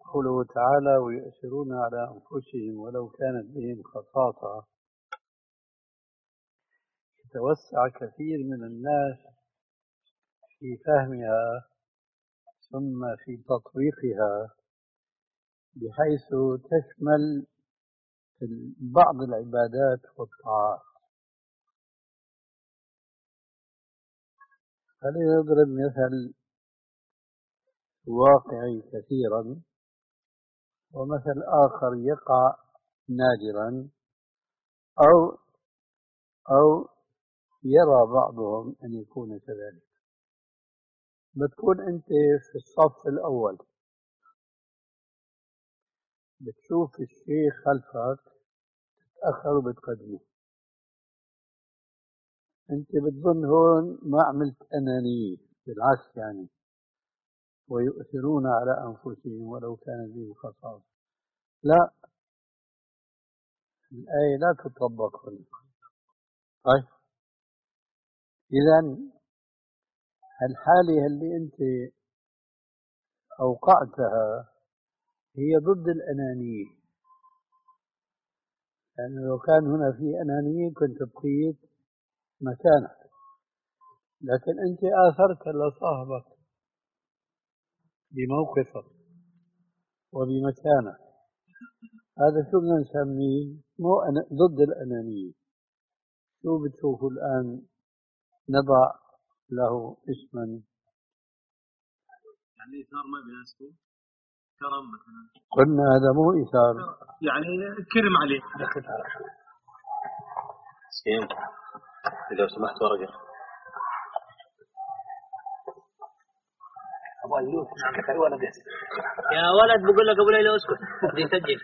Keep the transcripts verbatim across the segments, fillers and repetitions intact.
قوله تعالى ويؤثرون على أنفسهم ولو كانت بهم خصاصة، يتوسع كثير من الناس في فهمها ثم في تطبيقها، بحيث تشمل بعض العبادات والطاعات. فلنضرب مثل واقعي كثيرا ومثل آخر يقع نادرا، أو أو يرى بعضهم أن يكون كذلك. بتكون أنت في الصف الأول، بتشوف الشيخ خلفك تأخر وبتقدمه، أنت بتظن هون ما عملت أنانية، بالعكس يعني. ويؤثرون على أنفسهم ولو كان بهم خصاصة، لا، الآية لا تطبق هنا. طيب، إذا الحالة اللي أنت أوقعتها هي ضد الأنانية، لأنه يعني لو كان هنا في أنانية كنت بقيت مكانك، لكن أنت آثرت لصاحبك بموقفك وبمكانك. هذا شو بدنا نسميه؟ مو أنا ضد الأنانية. شو بتشوفوا الآن نضع له اسما؟ يعني إيثار ما بيناسبه، كرم مثلا. قلنا هذا مو إيثار، يعني كرم عليه. سيم إذا سمحت ورقة. أبو أيوب عندك ولد يا ولد، بقول لك أبو ليلى اسكت بيسجل.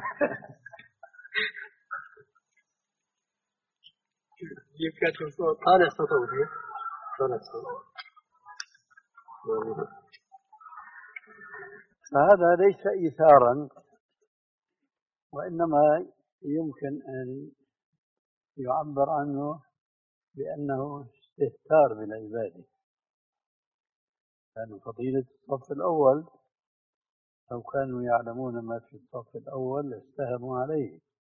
جيب كاتب صوت. هذا الصوت أبوي. هذا الصوت. فهذا ليس إيثارا، وإنما يمكن أن يعبر عنه بأنه استهتار بالعبادة. لأن فضيلة الصف الأول لو كانوا يعلمون ما في الصف الأول لاستهموا عليه.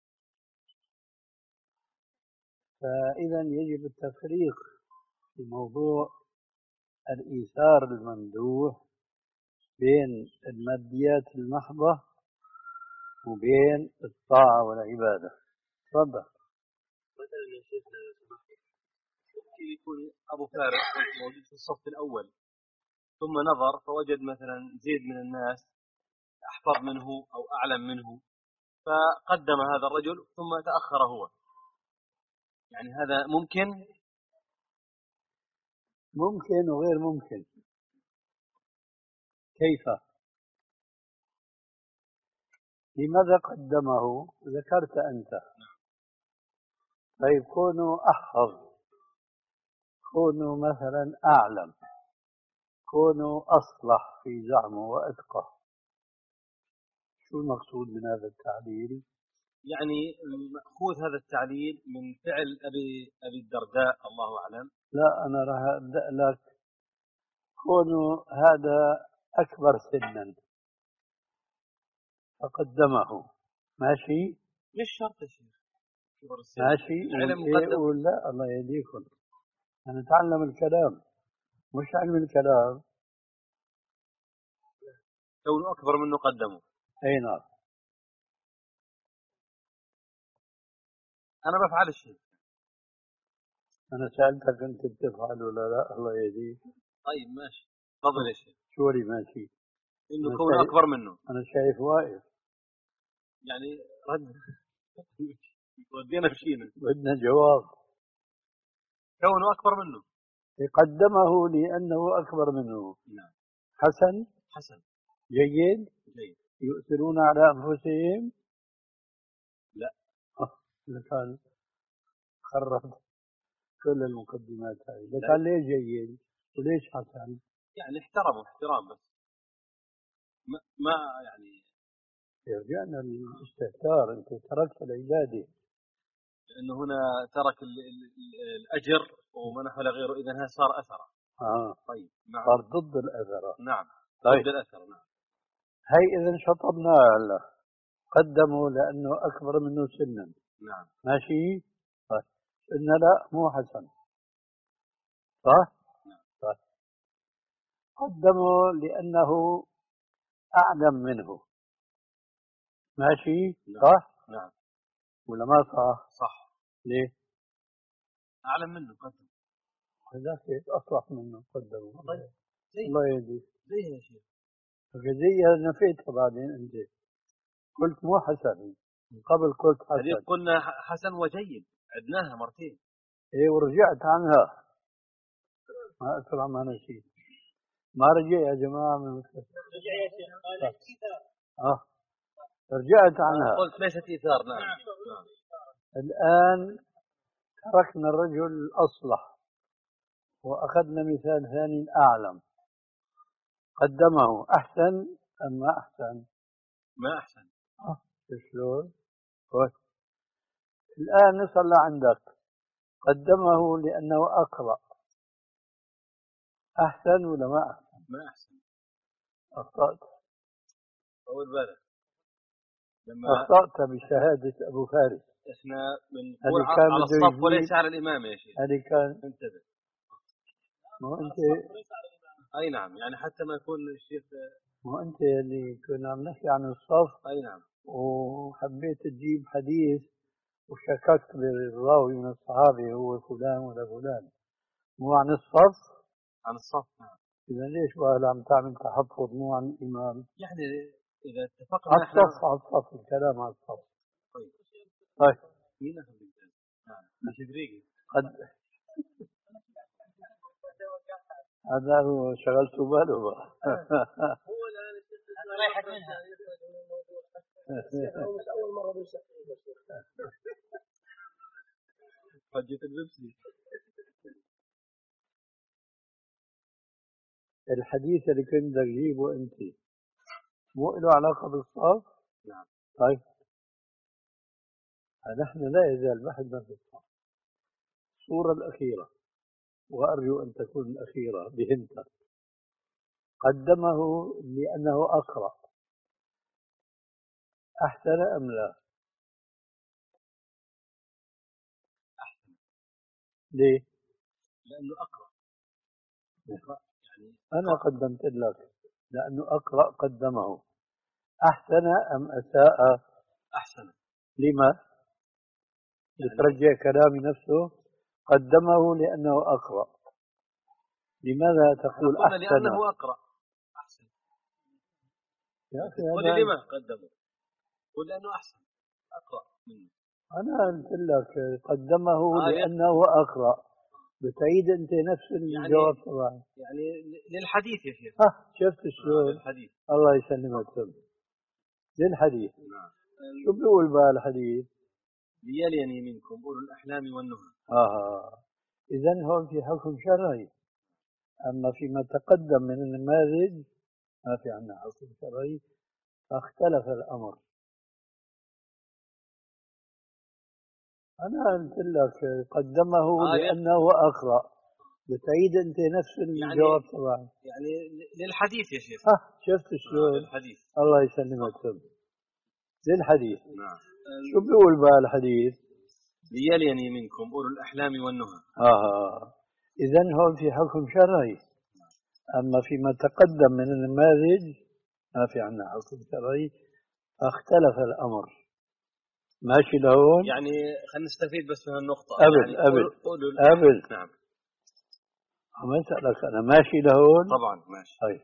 فإذا يجب التفريق في موضوع الإيثار الممدوح بين الماديات المحضة وبين الطاعة والعبادة. تفضل. مثلا يا شيخنا ممكن يكون أبو فارس موجود في الصف الأول، ثم نظر فوجد مثلا زيد من الناس أحفظ منه أو أعلم منه، فقدم هذا الرجل ثم تأخر هو. يعني هذا ممكن ممكن وغير ممكن. كيف؟ لماذا قدمه؟ ذكرت أنت. طيب كونوا أحفظ، كونوا مثلا أعلم، كونوا أصلح في زعمه وأتقى، شو المقصود من هذا التعليل؟ يعني مأخوذ هذا التعليل من فعل أبي أبي الدرداء الله أعلم. لا، أنا راح أبدأ لك. كونوا هذا أكبر سنا فقدمه، ماشي؟ مش شرط يا شيخ كبر السن، ماشي. العلم إيه مقدم. ولا الله يهديكم، نتعلم الكلام مش علم الكلام. كونه أكبر منه قدمه. أي نعم. أنا بفعل الشيء. أنا سألتك أنت بتفعل ولا لا؟ الله يهديك. طيب ماشي، تفضل يا شيخ. شو اللي ماشي؟ إنه أنا كونه شايف أكبر منه. أنا شايف واقف. يعني رد ودينا مشينا. بدنا جواب. كونه أكبر منه. قدمه لأنه أكبر منه. نعم. حسن. حسن. جيد. جيد. يؤثرون على أنفسهم. لا. لكان خرب كل المقدمات هذه. لكان ليش جيد وليش حسن؟ يعني احترموا احترام بس ما, ما يعني يرجعنا للاستهتار. أنت تركت العبادة. لأنه هنا ترك ال ال ال الأجر ومنح لغيره، إذا هذا صار أثر. آه. طيب نعم. صار ضد الأثر. نعم. طيب. ضد الأثر. نعم. هي إذا شطبناها هلا قدموا لأنه أكبر منه سنا. نعم. ماشي؟ طيب قلنا لا مو حسن. صح؟ طيب قدموا لأنه أعلم منه. ماشي؟ نعم. صح؟ نعم. ولا ما صح؟ صح. ليه؟ أعلم منه قدم. هذاك أصلح منه قدموا. طيب زي الله يهديك. زي يا شيخ. زي نفيتها بعدين أنت قلت مو حسن، من قبل قلت هذه حسن. قلنا حسن وجيد، عدناها مرتين. إيه ورجعت عنها. ما أسرع ما نسيت. ما رجع يا جماعة من رجع يا شيخ. آه رجعت عنها. قلت ليست إيثار. نعم. نعم. الآن تركنا الرجل الأصلح وأخذنا مثال ثاني أعلم. قدمه أحسن أم ما أحسن؟ ما أحسن. آه شلون؟ الآن نصل لعندك. قدمه لأنه أقرأ. أحسن ولا ما أحسن؟ ما أحسن. أخطأت. أول بالك لما أخطأت بشهادة أبو فارس. إحنا من هذه على كان على بده الصف يجيب- وليس على الإمام يا شيخ. هذه كان انتبه. مو أنت أي نعم، يعني حتى ما يكون الشيخ. مو أنت اللي كنا عم نحكي عن الصف أي نعم. وحبيت تجيب حديث وشككت بالراوي من الصحابة هو فلان ولا فلان، مو عن الصف. عن الصف. نعم. إذا ليش بقى عم تعمل تحفظ مو عن الإمام؟ يعني إذا اتفقنا على إحنا. الصف على الصف الكلام على الصف. طيب. طيب مين أخذ الكلام؟ نعم. مش دريقي. قد هذا هو شغلت باله بقى. هو الآن رايحة منها. مش أول مرة بيشرح. حجة البيبسي. الحديث اللي كنت بدك تجيبه أنت مو له علاقة بالصف؟ نعم. طيب نحن لا يزال بحثنا في الصف. الصورة الأخيرة وأرجو أن تكون الأخيرة بهمتك. قدمه لأنه أقرأ. أحسن أم لا؟ أحسن. ليه؟ لأنه أقرأ. أقرأ يعني أنا قدمت لك لأنه أقرأ قدمه. أحسن أم أساء؟ أحسن. لما؟ بترجع كلامي نفسه. قدمه لأنه أقرأ. لماذا تقول قلنا أحسن؟ لأنه أقرأ. أحسن. يا أخي قل أنا لما قدمه. قل لأنه أحسن. أقرأ منه. أنا قلت لك قدمه آه لأنه أقرأ. بتعيد أنت نفس الجواب طبعا. يعني للحديث يا شيخ. ها شفت شلون؟ آه للحديث. الله يسلمك. للحديث. نعم. شو بيقول بقى الحديث؟ ليليني منكم أولو الأحلام والنهى. آه إذن هون في حكم شرعي. أما فيما تقدم من النماذج ما في عندنا حكم شرعي، فاختلف الأمر. أنا قلت لك قدمه آه لأنه أقرأ. بتعيد أنت نفس الجواب يعني طبعا. يعني للحديث يا شيخ. ها شفت شلون؟ آه للحديث. الله يسلمك. للحديث. نعم. شو بيقول بقى الحديث؟ ليليني منكم أولو الأحلام والنهى. آه إذن هون في حكم شرعي. أما فيما تقدم من النماذج ما في عندنا حكم شرعي، فاختلف الأمر. ماشي لهون؟ يعني خلينا نستفيد بس من النقطة. قبل يعني قبل أولو قبل نعم. عم أسألك أنا ماشي لهون؟ طبعا ماشي. طيب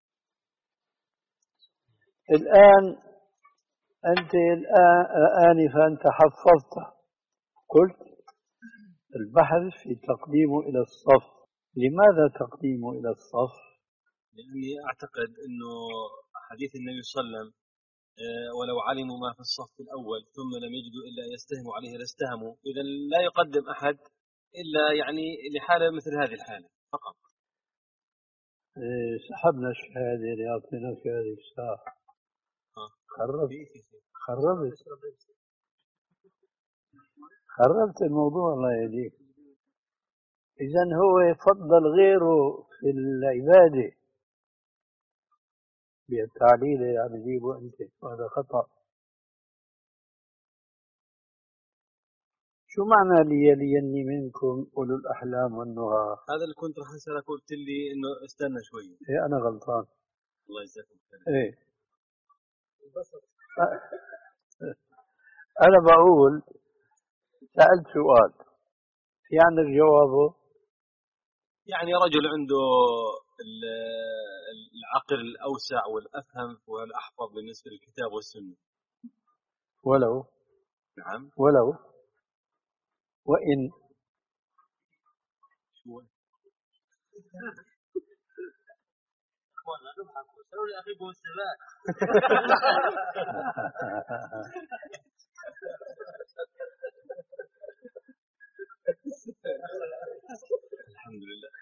الآن أنت الآن آنفا تحفظت قلت البحث في تقديمه إلى الصف. لماذا تقديمه إلى الصف؟ لأني أعتقد أنه حديث النبي صلى الله عليه وسلم ولو علموا ما في الصف الأول ثم لم يجدوا إلا يستهموا عليه لاستهموا. إذا لا يقدم أحد إلا يعني لحالة مثل هذه الحالة فقط. إيه سحبنا الشهادة اللي أعطيناك هذه الساعة. خربت خربت خربت الموضوع الله يهديك. إذن هو يفضل غيره في العبادة بالتعليل يعني جيبه أنت، هذا خطأ. شو معنى ليليني منكم أولو الأحلام والنهى؟ هذا اللي كنت راح أسألك، قلت لي إنه استنى شوي. إيه أنا غلطان. الله يجزاكم خير. إيه أنا بقول سألت سؤال في عندك جوابه؟ يعني رجل عنده العقل الأوسع والأفهم والأحفظ بالنسبة للكتاب والسنة. ولو نعم ولو وإن شو الحمد لله.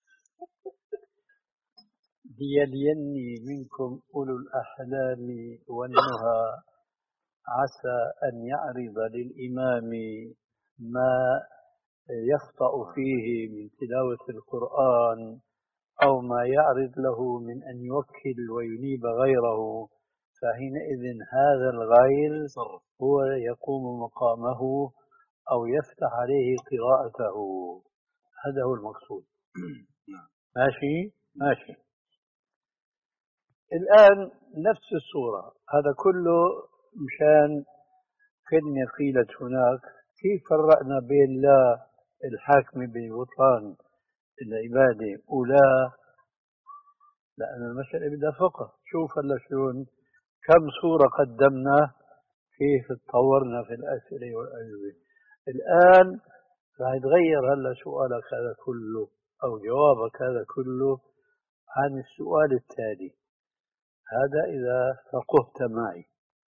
ليليني منكم أولو الأحلام والنهى عسى أن يعرض للإمام ما يخطأ فيه من تلاوة القرآن أو ما يعرض له من أن يوكل وينيب غيره، فحينئذ هذا الغير هو يقوم مقامه أو يفتح عليه قراءته. هذا هو المقصود. ماشي ماشي. الآن نفس الصورة، هذا كله مشان كلمة قيلت هناك كيف فرقنا بين لا الحاكم ببطلان العبادة ولا، لأن المسألة بدها فقه. شوف هلا شلون كم صورة قدمنا، كيف تطورنا في الأسئلة والأجوبة. الآن راح يتغير هلا سؤالك هذا كله أو جوابك هذا كله عن السؤال التالي، هذا إذا فقهت معي.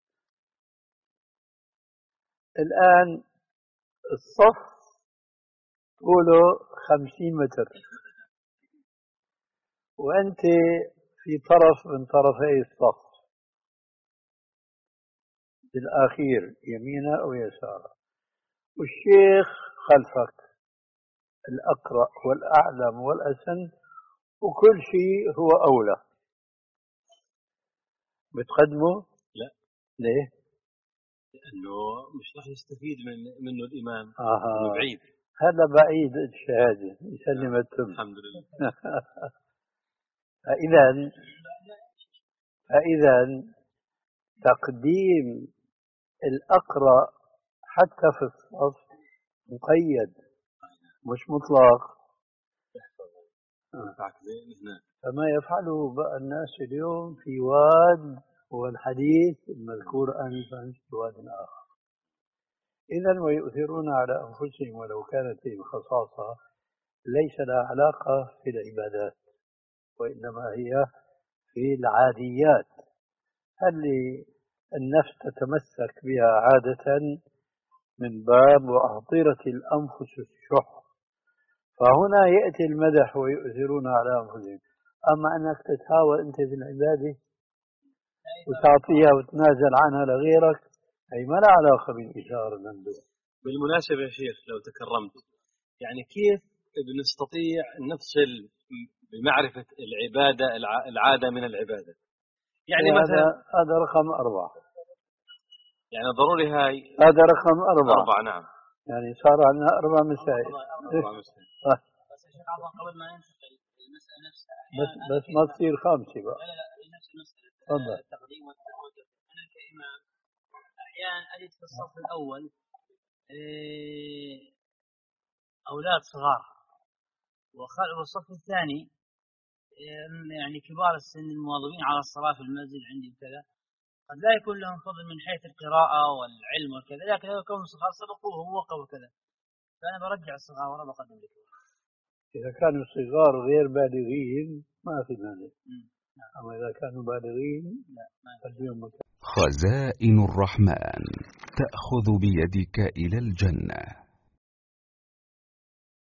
الآن الصف طوله خمسين متر وأنت في طرف من طرفي الصف بالأخير يمينا أو يسارا، والشيخ خلفك الأقرأ والأعلم والأسن وكل شيء هو أولى، بتقدمه؟ لا. ليه؟ لأنه مش راح يستفيد من منه الإمام. آه. بعيد. هذا بعيد الشهادة يسلم التم. الحمد لله. فإذا فإذا تقديم الأقرأ حتى في الصف مقيد مش مطلق. فما يفعله بقى الناس اليوم في واد هو الحديث المذكور آنفا في واد آخر. إذن ويؤثرون على أنفسهم ولو كانت لهم خصاصة ليس لها علاقة في العبادات وإنما هي في العاديات اللي النفس تتمسك بها عادة من باب وأهطرة الأنفس الشح، فهنا يأتي المدح ويؤثرون على أنفسهم. أما أنك تتهاوى أنت في العبادة وتعطيها وتنازل عنها لغيرك أي ما لا علاقة بالإشارة المندوب. بالمناسبة يا شيخ لو تكرمت، يعني كيف بنستطيع نفصل بمعرفة العبادة العادة من العبادة؟ يعني مثلا هذا رقم أربعة، يعني ضروري هاي هذا رقم أربعة. أربعة نعم. يعني صار عندنا أربع مسائل. أربع مسائل. بس يا شيخ عفوا قبل ما ننتقل المسألة نفسها بس بس ما تصير خامسة بقى. لا لا هي نفس المسألة التقديم والتأخير. أنا كإمام أحيانا أجد في الصف الأول أولاد صغار، والصف الثاني يعني كبار السن المواظبين على الصلاة في المسجد عندي وكذا، قد لا يكون لهم فضل من حيث القراءة والعلم وكذا، لكن لو كانوا صغار سبقوهم ووقفوا وكذا، فأنا برجع الصغار ولا بقدم لكم. إذا كانوا صغار غير بالغين ما في مانع، أما إذا كانوا بالغين لا ما في. خزائن الرحمن تأخذ بيدك إلى الجنة.